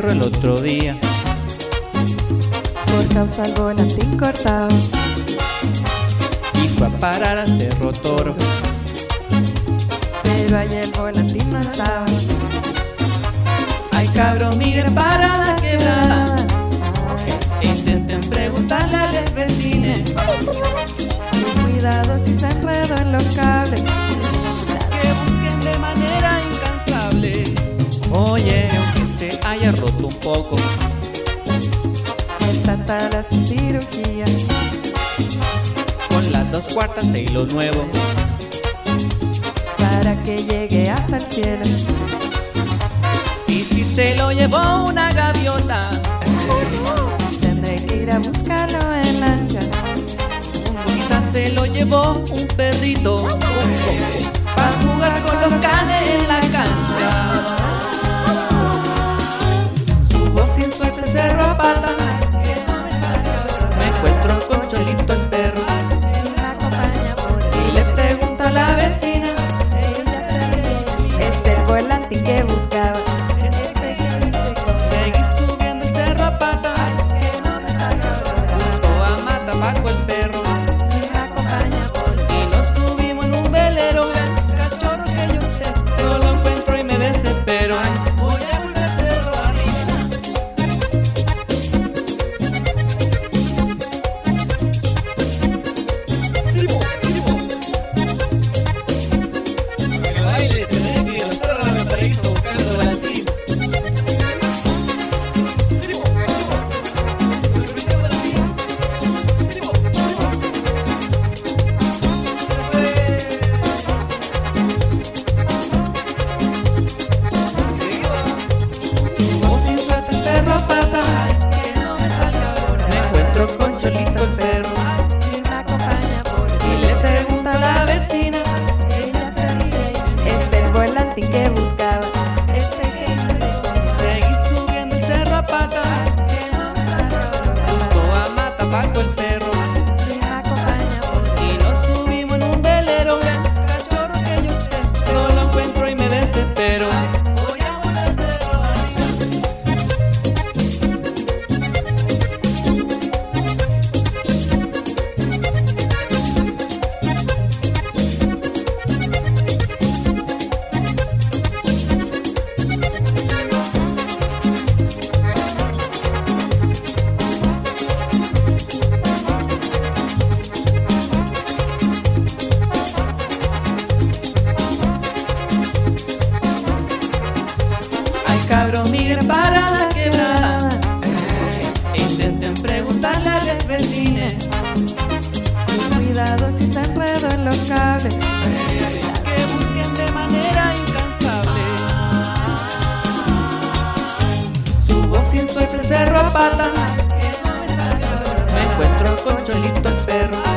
cerro el otro día. Por causa del volantín cortado. Y fue a parar al Cerro Toro. Pero ahí el volantín no estaba. Ay cabrón, miren para la quebrada. Intenten preguntarle a los vecinos. Cuidado si se enredó en los cables. Que busquen de manera incansable. Oye, aunque se haya roto un poco, Está tala su cirugía. con las 2/4 de hilo nuevo, Para que llegue hasta el cielo. y si se lo llevó una gaviota, Tendré que ir a buscarlo en lancha. quizás se lo llevó un perrito para jugar con los canes en la cancha. Subo sin suerte el cerro a pata, me encuentro con Cholito el perro, Me acompaña por y le pregunto a la vecina. Es el volantín que buscaba. Ese que dice Seguí subiendo el cerro a pata, que no me salga ahora. junto a Matapaco el perro, Me acompaña por y nos subimos en un velero, gran cachorro que yo sé. No lo encuentro y me desespero. Voy a volver al cerro arriba. Que baile, tenés que ir al cerro de Paraíso buscando volantín. Subo sin suerte el cerro a pata, que no me salga ahora. me encuentro con Cholito el perro, Me acompaña por y le pregunto a la vecina. ella se ríe. Es el volantín que buscaba. Ese que dice Seguí subiendo el cerro a pata, que no me salga ahora. junto a Matapaco el perro, Me acompaña por y nos subimos en un velero, gran cachorro que yo sé. No lo encuentro y me desespero. Voy a volver al cerro arriba. Ay cabrón, miren para la quebrada. Intenten preguntarle a los vecinos. cuidado si se enredó en los cables. Que busquen de manera incansable. Subo sin suerte el cerro a pata, Que no me salga ahora. me encuentro con Cholito el perro,